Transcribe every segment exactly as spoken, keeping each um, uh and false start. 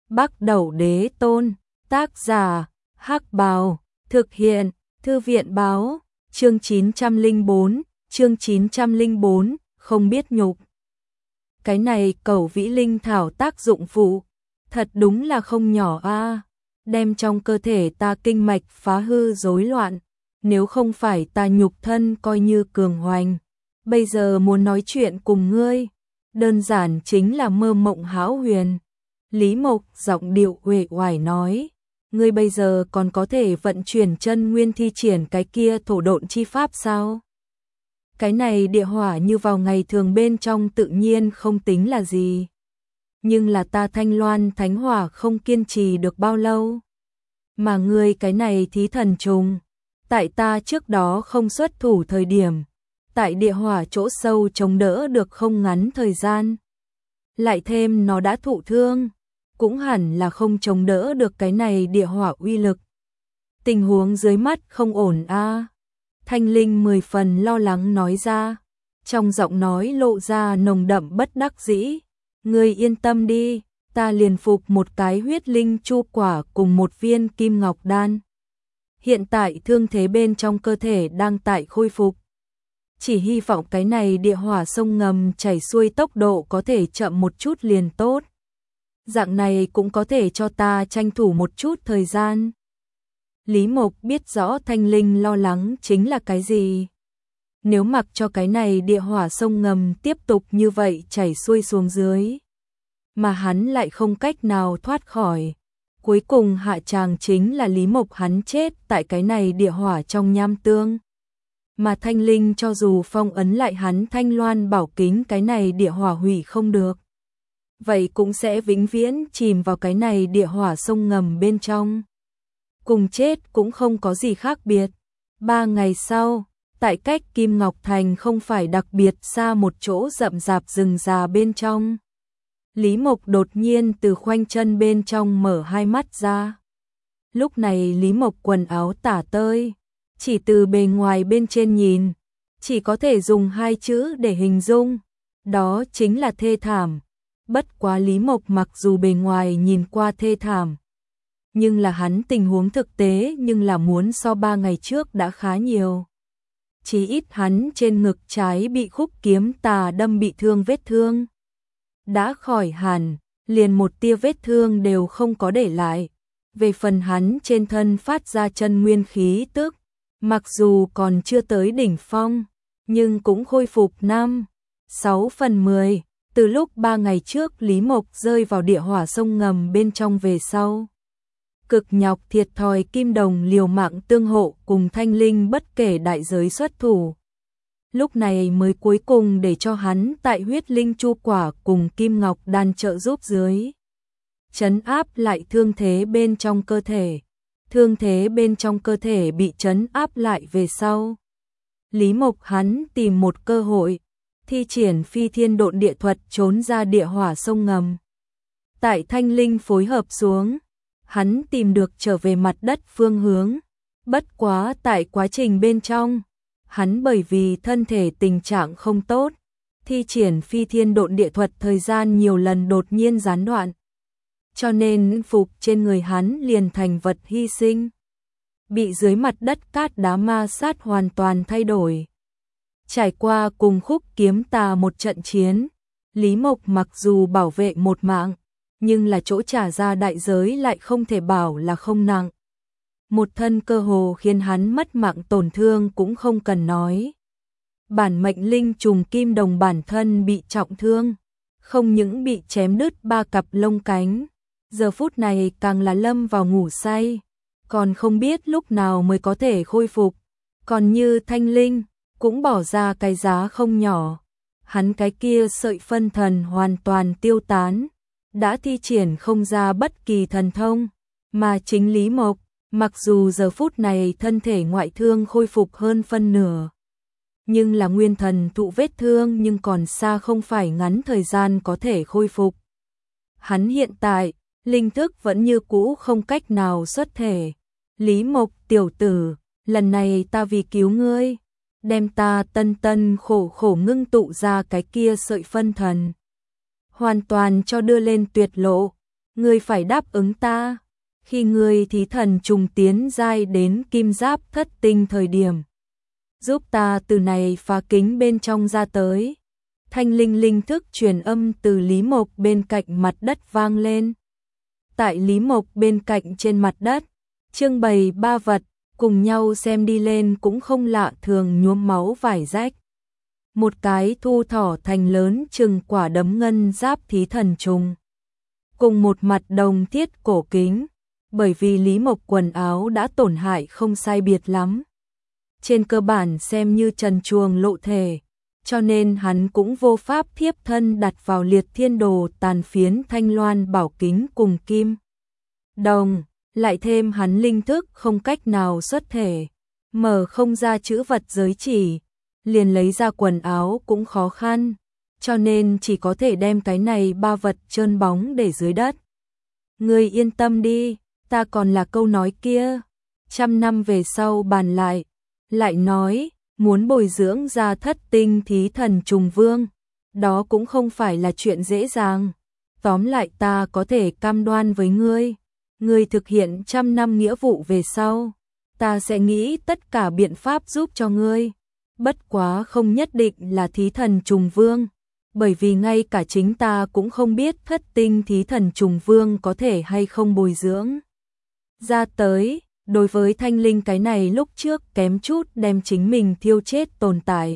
Bắc Đẩu Đế Tôn, tác giả, Hắc Bào, thực hiện, Thư viện báo, chương chín trăm lẻ bốn, chương chín trăm lẻ bốn, không biết nhục. Cái này Cẩu Vĩ Linh Thảo tác dụng phụ, thật đúng là không nhỏ a, đem trong cơ thể ta kinh mạch phá hư rối loạn, nếu không phải ta nhục thân coi như cường hoành, bây giờ muốn nói chuyện cùng ngươi, đơn giản chính là mơ mộng hão huyền. Lý Mộc giọng điệu uể oải nói, ngươi bây giờ còn có thể vận chuyển chân nguyên thi triển cái kia thổ độn chi pháp sao? Cái này địa hỏa như vào ngày thường bên trong tự nhiên không tính là gì. Nhưng là ta Thanh Loan Thánh Hỏa không kiên trì được bao lâu. Mà ngươi cái này thí thần trùng, tại ta trước đó không xuất thủ thời điểm, tại địa hỏa chỗ sâu chống đỡ được không ngắn thời gian. Lại thêm nó đã thụ thương, cũng hẳn là không chống đỡ được cái này địa hỏa uy lực. Tình huống dưới mắt không ổn a. Thanh Linh mười phần lo lắng nói ra, trong giọng nói lộ ra nồng đậm bất đắc dĩ. Ngươi yên tâm đi, ta liền phục một cái huyết linh chu quả cùng một viên kim ngọc đan. Hiện tại thương thế bên trong cơ thể đang tại khôi phục. Chỉ hy vọng cái này địa hỏa sông ngầm chảy xuôi tốc độ có thể chậm một chút liền tốt. Dạng này cũng có thể cho ta tranh thủ một chút thời gian. Lý Mộc biết rõ Thanh Linh lo lắng chính là cái gì. Nếu mặc cho cái này địa hỏa sông ngầm tiếp tục như vậy chảy xuôi xuống dưới, mà hắn lại không cách nào thoát khỏi, cuối cùng hạ tràng chính là Lý Mộc hắn chết tại cái này địa hỏa trong nham tương. Mà Thanh Linh cho dù phong ấn lại hắn Thanh Loan bảo kính cái này địa hỏa hủy không được, vậy cũng sẽ vĩnh viễn chìm vào cái này địa hỏa sông ngầm bên trong. Cùng chết cũng không có gì khác biệt. Ba ngày sau, tại cách Kim Ngọc Thành không phải đặc biệt xa một chỗ rậm rạp rừng già bên trong, Lý Mộc đột nhiên từ khoanh chân bên trong mở hai mắt ra. Lúc này Lý Mộc quần áo tả tơi, chỉ từ bề ngoài bên trên nhìn, chỉ có thể dùng hai chữ để hình dung, đó chính là thê thảm. Bất quá Lý Mộc mặc dù bề ngoài nhìn qua thê thảm, nhưng là hắn tình huống thực tế nhưng là muốn so ba ngày trước đã khá nhiều. Chỉ ít hắn trên ngực trái bị khúc kiếm tà đâm bị thương vết thương đã khỏi hẳn, liền một tia vết thương đều không có để lại. Về phần hắn trên thân phát ra chân nguyên khí tức, mặc dù còn chưa tới đỉnh phong, nhưng cũng khôi phục năm, sáu phần mười, từ lúc ba ngày trước Lý Mộc rơi vào địa hỏa sông ngầm bên trong về sau. Cực nhọc thiệt thòi Kim Đồng liều mạng tương hộ cùng Thanh Linh bất kể đại giới xuất thủ. Lúc này mới cuối cùng để cho hắn tại huyết linh chu quả cùng Kim Ngọc đan trợ giúp dưới, trấn áp lại thương thế bên trong cơ thể. Thương thế bên trong cơ thể bị trấn áp lại về sau, Lý Mộc hắn tìm một cơ hội, thi triển phi thiên độn địa thuật trốn ra địa hỏa sông ngầm. Tại Thanh Linh phối hợp xuống, hắn tìm được trở về mặt đất phương hướng. Bất quá tại quá trình bên trong, hắn bởi vì thân thể tình trạng không tốt, thi triển phi thiên độn địa thuật thời gian nhiều lần đột nhiên gián đoạn, cho nên phục trên người hắn liền thành vật hy sinh, bị dưới mặt đất cát đá ma sát hoàn toàn thay đổi. Trải qua cùng khúc kiếm tà một trận chiến, Lý Mộc mặc dù bảo vệ một mạng, nhưng là chỗ trả ra đại giới lại không thể bảo là không nặng. Một thân cơ hồ khiến hắn mất mạng tổn thương cũng không cần nói. Bản mệnh linh trùng Kim Đồng bản thân bị trọng thương, không những bị chém đứt ba cặp lông cánh, giờ phút này càng là lâm vào ngủ say, còn không biết lúc nào mới có thể khôi phục. Còn như Thanh Linh, cũng bỏ ra cái giá không nhỏ. Hắn cái kia sợi phân thần hoàn toàn tiêu tán, đã thi triển không ra bất kỳ thần thông, mà chính Lý Mộc, mặc dù giờ phút này thân thể ngoại thương khôi phục hơn phân nửa, nhưng là nguyên thần thụ vết thương nhưng còn xa không phải ngắn thời gian có thể khôi phục. Hắn hiện tại, linh thức vẫn như cũ không cách nào xuất thể. Lý Mộc tiểu tử, lần này ta vì cứu ngươi, đem ta tân tân khổ khổ ngưng tụ ra cái kia sợi phân thần, hoàn toàn cho đưa lên tuyệt lộ. ngươi phải đáp ứng ta. Khi ngươi thí thần trùng tiến giai đến kim giáp thất tinh thời điểm, giúp ta từ này phá kính bên trong ra tới. Thanh linh linh thức truyền âm từ Lý Mộc bên cạnh mặt đất vang lên. Tại Lý Mộc bên cạnh trên mặt đất, trưng bày ba vật, cùng nhau xem đi lên cũng không lạ thường nhuốm máu vải rách. Một cái thu thỏ thành lớn chừng quả đấm ngân giáp thí thần trùng, cùng một mặt đồng thiết cổ kính, bởi vì Lý Mộc quần áo đã tổn hại không sai biệt lắm. Trên cơ bản xem như trần truồng lộ thể, cho nên hắn cũng vô pháp thiếp thân đặt vào liệt thiên đồ tàn phiến thanh loan bảo kính cùng kim đồng, lại thêm hắn linh thức không cách nào xuất thể, mở không ra chữ vật giới chỉ, liền lấy ra quần áo cũng khó khăn, cho nên chỉ có thể đem cái này ba vật trơn bóng để dưới đất. Ngươi yên tâm đi, ta còn là câu nói kia, trăm năm về sau bàn lại, lại nói, muốn bồi dưỡng ra thất tinh thí thần trùng vương, đó cũng không phải là chuyện dễ dàng. Tóm lại ta có thể cam đoan với ngươi, ngươi thực hiện trăm năm nghĩa vụ về sau, ta sẽ nghĩ tất cả biện pháp giúp cho ngươi. Bất quá không nhất định là thí thần trùng vương, bởi vì ngay cả chính ta cũng không biết thất tinh thí thần trùng vương có thể hay không bồi dưỡng ra tới. Đối với thanh linh cái này lúc trước kém chút đem chính mình thiêu chết tồn tại,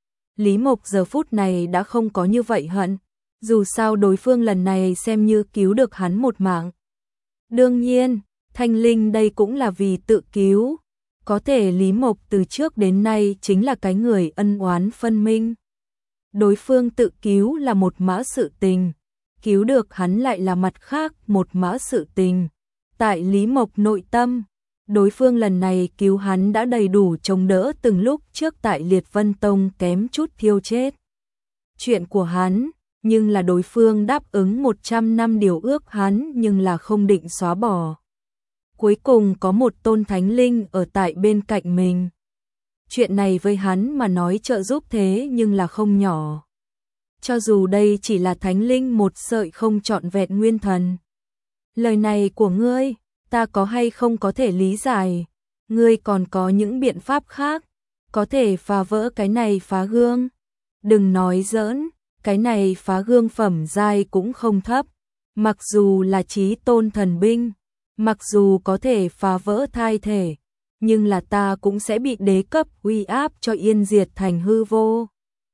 Lý Mộc giờ phút này đã không có như vậy hận, dù sao đối phương lần này xem như cứu được hắn một mạng. Đương nhiên, thanh linh đây cũng là vì tự cứu, có thể Lý Mộc từ trước đến nay chính là cái người ân oán phân minh. Đối phương tự cứu là một mã sự tình, cứu được hắn lại là mặt khác một mã sự tình. Tại Lý Mộc nội tâm, đối phương lần này cứu hắn đã đầy đủ chống đỡ từng lúc trước tại Liệt Vân Tông kém chút thiêu chết chuyện của hắn, nhưng là đối phương đáp ứng một trăm năm điều ước hắn nhưng là không định xóa bỏ. Cuối cùng có một tôn thánh linh ở tại bên cạnh mình. Chuyện này với hắn mà nói trợ giúp thế nhưng là không nhỏ. Cho dù đây chỉ là thánh linh một sợi không trọn vẹn nguyên thần. Lời này của ngươi, ta có hay không có thể lý giải, ngươi còn có những biện pháp khác, có thể phá vỡ cái này phá gương. Đừng nói giỡn, cái này phá gương phẩm giai cũng không thấp, mặc dù là chí tôn thần binh, mặc dù có thể phá vỡ thai thể, nhưng là ta cũng sẽ bị đế cấp uy áp cho yên diệt thành hư vô.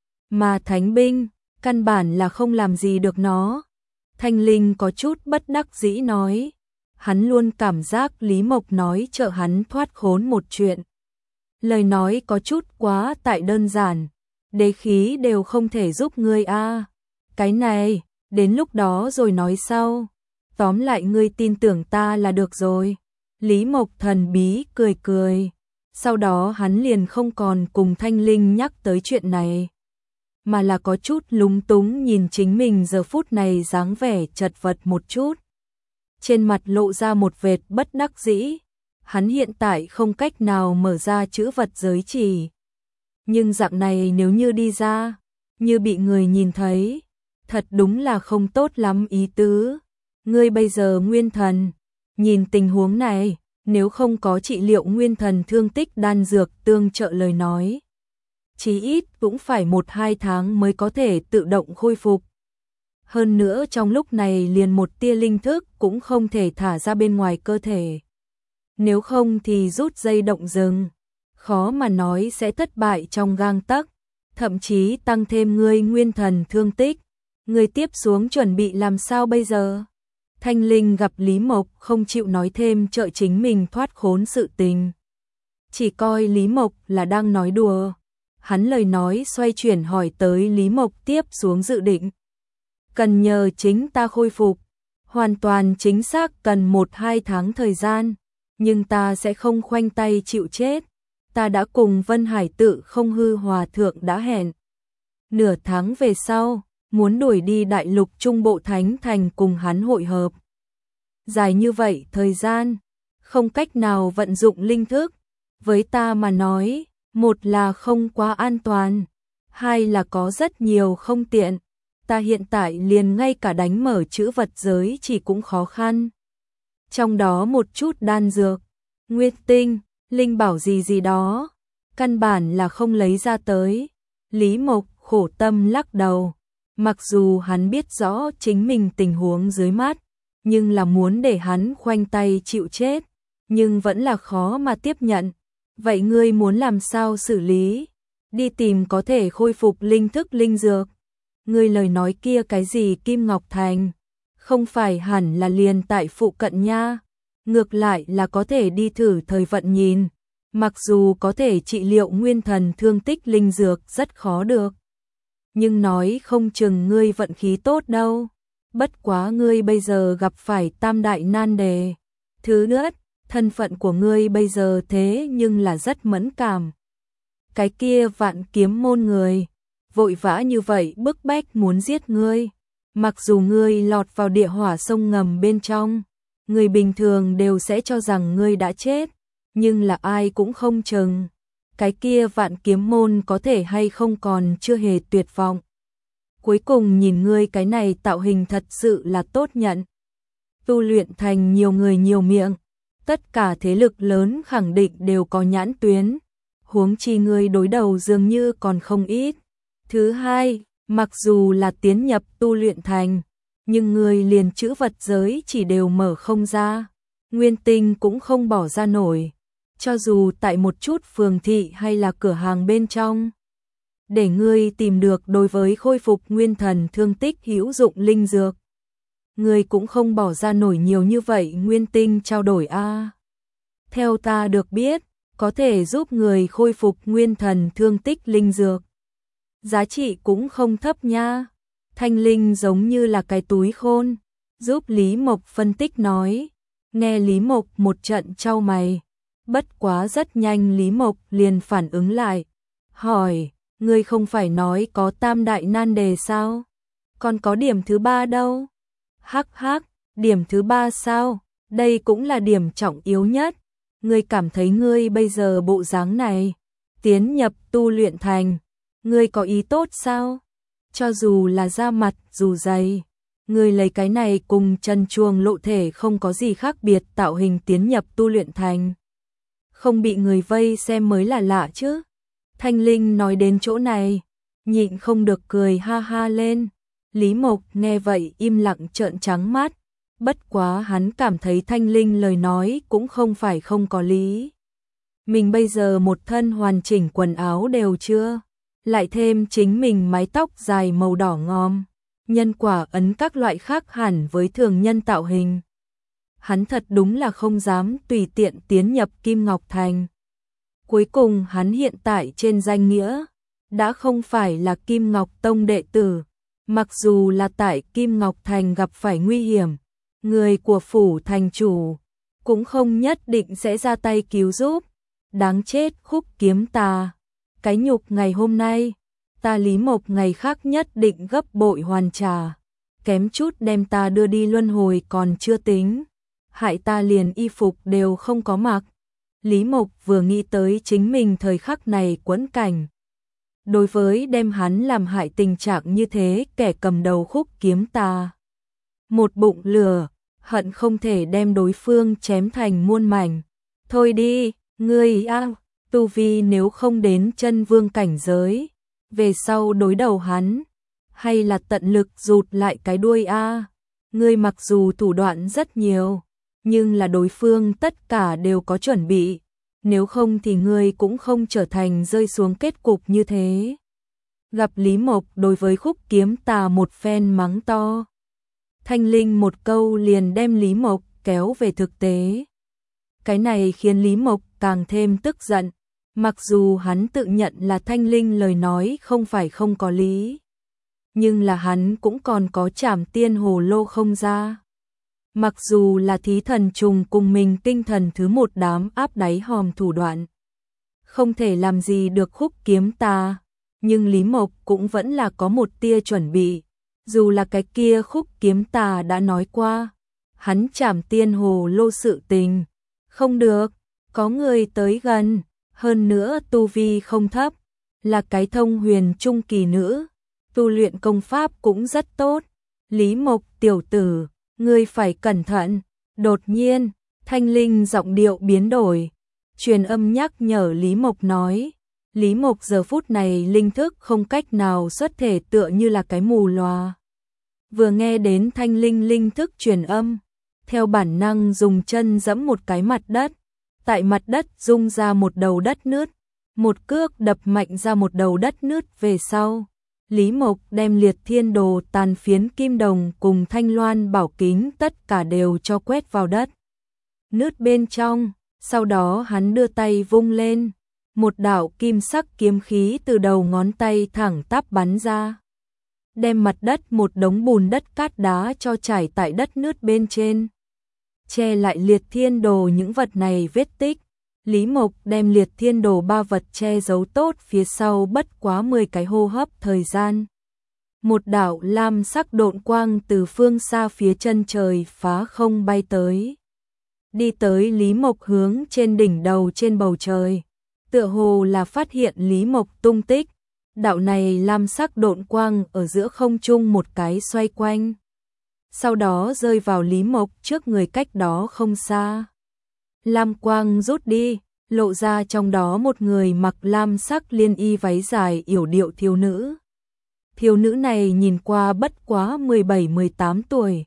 Mà thánh binh, căn bản là không làm gì được nó. Thanh linh có chút bất đắc dĩ nói. Hắn luôn cảm giác Lý Mộc nói trợ hắn thoát khốn một chuyện. Lời nói có chút quá tại đơn giản. Đế khí đều không thể giúp ngươi a. Cái này, đến lúc đó rồi nói sau. Tóm lại ngươi tin tưởng ta là được rồi. Lý Mộc thần bí cười cười. Sau đó hắn liền không còn cùng Thanh linh nhắc tới chuyện này, mà là có chút lúng túng nhìn chính mình giờ phút này dáng vẻ chật vật một chút. Trên mặt lộ ra một vệt bất đắc dĩ, hắn hiện tại không cách nào mở ra chữ vật giới chỉ. Nhưng dạng này nếu như đi ra, như bị người nhìn thấy, thật đúng là không tốt lắm ý tứ. Ngươi bây giờ nguyên thần, nhìn tình huống này, nếu không có trị liệu nguyên thần thương tích đan dược tương trợ lời nói, chí ít cũng phải một hai tháng mới có thể tự động khôi phục. Hơn nữa trong lúc này liền một tia linh thức cũng không thể thả ra bên ngoài cơ thể. Nếu không thì rút dây động rừng, khó mà nói sẽ thất bại trong gang tấc, thậm chí tăng thêm ngươi nguyên thần thương tích. Ngươi tiếp xuống chuẩn bị làm sao bây giờ? Thanh linh gặp Lý Mộc không chịu nói thêm trợ chính mình thoát khốn sự tình, chỉ coi Lý Mộc là đang nói đùa. Hắn lời nói xoay chuyển hỏi tới Lý Mộc tiếp xuống dự định. Cần nhờ chính ta khôi phục, hoàn toàn chính xác cần một hai tháng thời gian, nhưng ta sẽ không khoanh tay chịu chết. Ta đã cùng Vân Hải Tự Không Hư Hòa Thượng đã hẹn. Nửa tháng về sau, muốn đuổi đi đại lục Trung Bộ Thánh Thành cùng hắn hội hợp. Dài như vậy thời gian, không cách nào vận dụng linh thức. Với ta mà nói, một là không quá an toàn, hai là có rất nhiều không tiện. ta hiện tại liền ngay cả đánh mở chữ vật giới chỉ cũng khó khăn. Trong đó một chút đan dược, nguyệt tinh, linh bảo gì gì đó, căn bản là không lấy ra tới. Lý Mộc khổ tâm lắc đầu, mặc dù hắn biết rõ chính mình tình huống dưới mắt, nhưng là muốn để hắn khoanh tay chịu chết, nhưng vẫn là khó mà tiếp nhận. Vậy ngươi muốn làm sao xử lý? Đi tìm có thể khôi phục linh thức linh dược. Ngươi lời nói kia cái gì Kim Ngọc Thành, không phải hẳn là liền tại phụ cận nha, ngược lại là có thể đi thử thời vận nhìn, mặc dù có thể trị liệu nguyên thần thương tích linh dược rất khó được. Nhưng nói không chừng ngươi vận khí tốt đâu, bất quá ngươi bây giờ gặp phải tam đại nan đề. Thứ nữa, thân phận của ngươi bây giờ thế nhưng là rất mẫn cảm. Cái kia Vạn Kiếm môn người vội vã như vậy bức bách muốn giết ngươi, mặc dù ngươi lọt vào địa hỏa sông ngầm bên trong, người bình thường đều sẽ cho rằng ngươi đã chết, nhưng là ai cũng không chừng, cái kia Vạn Kiếm môn có thể hay không còn chưa hề tuyệt vọng. Cuối cùng nhìn ngươi cái này tạo hình thật sự là tốt nhận. Tu luyện thành nhiều người nhiều miệng, tất cả thế lực lớn khẳng định đều có nhãn tuyến, huống chi ngươi đối đầu dường như còn không ít. Thứ hai, mặc dù là tiến nhập tu luyện thành, nhưng ngươi liền chữ vật giới chỉ đều mở không ra, nguyên tinh cũng không bỏ ra nổi, cho dù tại một chút phường thị hay là cửa hàng bên trong. Để ngươi tìm được đối với khôi phục nguyên thần thương tích hữu dụng linh dược, ngươi cũng không bỏ ra nổi nhiều như vậy nguyên tinh trao đổi a. Theo ta được biết, có thể giúp người khôi phục nguyên thần thương tích linh dược, giá trị cũng không thấp nha. Thanh Linh giống như là cái túi khôn, giúp Lý Mộc phân tích nói. Nghe Lý Mộc một trận chau mày, bất quá rất nhanh Lý Mộc liền phản ứng lại, hỏi, ngươi không phải nói có tam đại nan đề sao? Còn có điểm thứ ba đâu? Hắc hắc, điểm thứ ba sao? Đây cũng là điểm trọng yếu nhất. Ngươi cảm thấy ngươi bây giờ bộ dáng này, tiến nhập tu luyện thành, ngươi có ý tốt sao? Cho dù là da mặt dù dày, ngươi lấy cái này cùng chân chuồng lộ thể không có gì khác biệt tạo hình tiến nhập tu luyện thành, không bị người vây xem mới là lạ chứ. Thanh Linh nói đến chỗ này, nhịn không được cười ha ha lên. Lý Mộc nghe vậy im lặng trợn trắng mắt, bất quá hắn cảm thấy Thanh Linh lời nói cũng không phải không có lý. Mình bây giờ một thân hoàn chỉnh quần áo đều chưa, lại thêm chính mình mái tóc dài màu đỏ ngòm, nhân quả ấn các loại khác hẳn với thường nhân tạo hình. Hắn thật đúng là không dám tùy tiện tiến nhập Kim Ngọc Thành. Cuối cùng hắn hiện tại trên danh nghĩa, đã không phải là Kim Ngọc Tông đệ tử, mặc dù là tại Kim Ngọc Thành gặp phải nguy hiểm, người của phủ thành chủ cũng không nhất định sẽ ra tay cứu giúp. Đáng chết Khúc Kiếm Tà, cái nhục ngày hôm nay, ta Lý Mộc ngày khác nhất định gấp bội hoàn trả, kém chút đem ta đưa đi luân hồi còn chưa tính, hại ta liền y phục đều không có mặc. Lý Mộc vừa nghĩ tới chính mình thời khắc này quẫn cảnh, đối với đem hắn làm hại tình trạng như thế kẻ cầm đầu Khúc Kiếm Tà, một bụng lửa, hận không thể đem đối phương chém thành muôn mảnh. Thôi đi, ngươi a, tu vi nếu không đến chân vương cảnh giới, về sau đối đầu hắn, hay là tận lực rụt lại cái đuôi a. Ngươi mặc dù thủ đoạn rất nhiều, nhưng là đối phương tất cả đều có chuẩn bị, nếu không thì ngươi cũng không trở thành rơi xuống kết cục như thế. Gặp Lý Mộc đối với Khúc Kiếm Tà một phen mắng to, Thanh Linh một câu liền đem Lý Mộc kéo về thực tế. Cái này khiến Lý Mộc càng thêm tức giận, mặc dù hắn tự nhận là Thanh Linh lời nói không phải không có lý, nhưng là hắn cũng còn có Trảm Tiên Hồ Lô không ra. Mặc dù là thí thần trùng cùng mình tinh thần thứ một đám áp đáy hòm thủ đoạn, không thể làm gì được Khúc Kiếm Tà, nhưng Lý Mộc cũng vẫn là có một tia chuẩn bị, dù là cái kia Khúc Kiếm Tà đã nói qua, hắn Trảm Tiên Hồ Lô sự tình, không được, có người tới gần, hơn nữa tu vi không thấp, là cái thông huyền trung kỳ nữ, tu luyện công pháp cũng rất tốt. Lý Mộc tiểu tử, ngươi phải cẩn thận. Đột nhiên, Thanh Linh giọng điệu biến đổi, truyền âm nhắc nhở Lý Mộc nói. Lý Mộc giờ phút này linh thức không cách nào xuất thể, tựa như là cái mù lòa. Vừa nghe đến Thanh Linh linh thức truyền âm, theo bản năng dùng chân giẫm một cái mặt đất, tại mặt đất rung ra một đầu đất nứt, một cước đập mạnh ra một đầu đất nứt về sau. Lý Mộc đem Liệt Thiên Đồ, tàn phiến kim đồng cùng Thanh Loan bảo kính tất cả đều cho quét vào đất nứt bên trong, sau đó hắn đưa tay vung lên, một đạo kim sắc kiếm khí từ đầu ngón tay thẳng tắp bắn ra, đem mặt đất một đống bùn đất cát đá cho trải tại đất nứt bên trên, che lại Liệt Thiên Đồ những vật này vết tích. Lý Mộc đem Liệt Thiên Đồ ba vật che giấu tốt phía sau bất quá mười cái hô hấp thời gian. Một đạo lam sắc độn quang từ phương xa phía chân trời phá không bay tới. Đi tới Lý Mộc hướng trên đỉnh đầu trên bầu trời. Tựa hồ là phát hiện Lý Mộc tung tích. Đạo này lam sắc độn quang ở giữa không trung một cái xoay quanh. Sau đó rơi vào Lý Mộc trước người cách đó không xa. Lam quang rút đi, lộ ra trong đó một người mặc lam sắc liên y váy dài yểu điệu thiếu nữ. Thiếu nữ này nhìn qua bất quá mười bảy mười tám tuổi.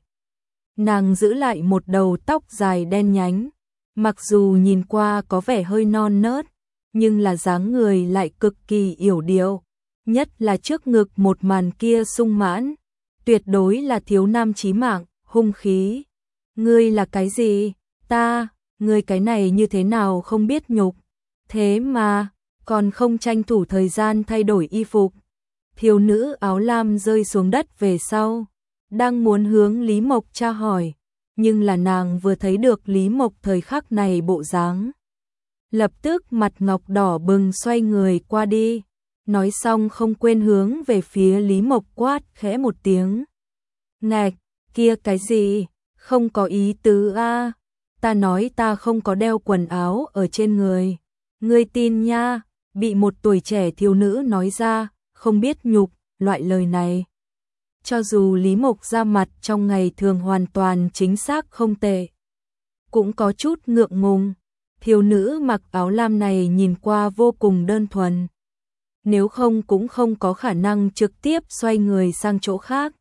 Nàng giữ lại một đầu tóc dài đen nhánh, mặc dù nhìn qua có vẻ hơi non nớt, nhưng là dáng người lại cực kỳ yểu điệu, nhất là trước ngực một màn kia sung mãn, tuyệt đối là thiếu nam chí mạng, hung khí. Ngươi là cái gì? Ta, ngươi cái này như thế nào không biết nhục, thế mà còn không tranh thủ thời gian thay đổi y phục. Thiếu nữ áo lam rơi xuống đất về sau, đang muốn hướng Lý Mộc tra hỏi, nhưng là nàng vừa thấy được Lý Mộc thời khắc này bộ dáng, lập tức mặt ngọc đỏ bừng xoay người qua đi, nói xong không quên hướng về phía Lý Mộc quát khẽ một tiếng. Ngạch, kia cái gì, không có ý tứ a, ta nói ta không có đeo quần áo ở trên người. Ngươi tin nha, bị một tuổi trẻ thiếu nữ nói ra, không biết nhục, loại lời này. Cho dù Lý Mộc ra mặt trong ngày thường hoàn toàn chính xác không tệ, cũng có chút ngượng ngùng. Thiếu nữ mặc áo lam này nhìn qua vô cùng đơn thuần. Nếu không cũng không có khả năng trực tiếp xoay người sang chỗ khác,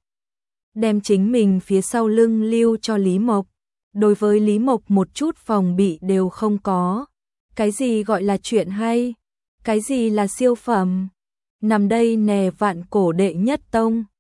đem chính mình phía sau lưng lưu cho Lý Mộc. Đối với Lý Mộc một chút phòng bị đều không có. Cái gì gọi là chuyện hay? Cái gì là siêu phẩm? Nằm đây nè vạn cổ đệ nhất tông,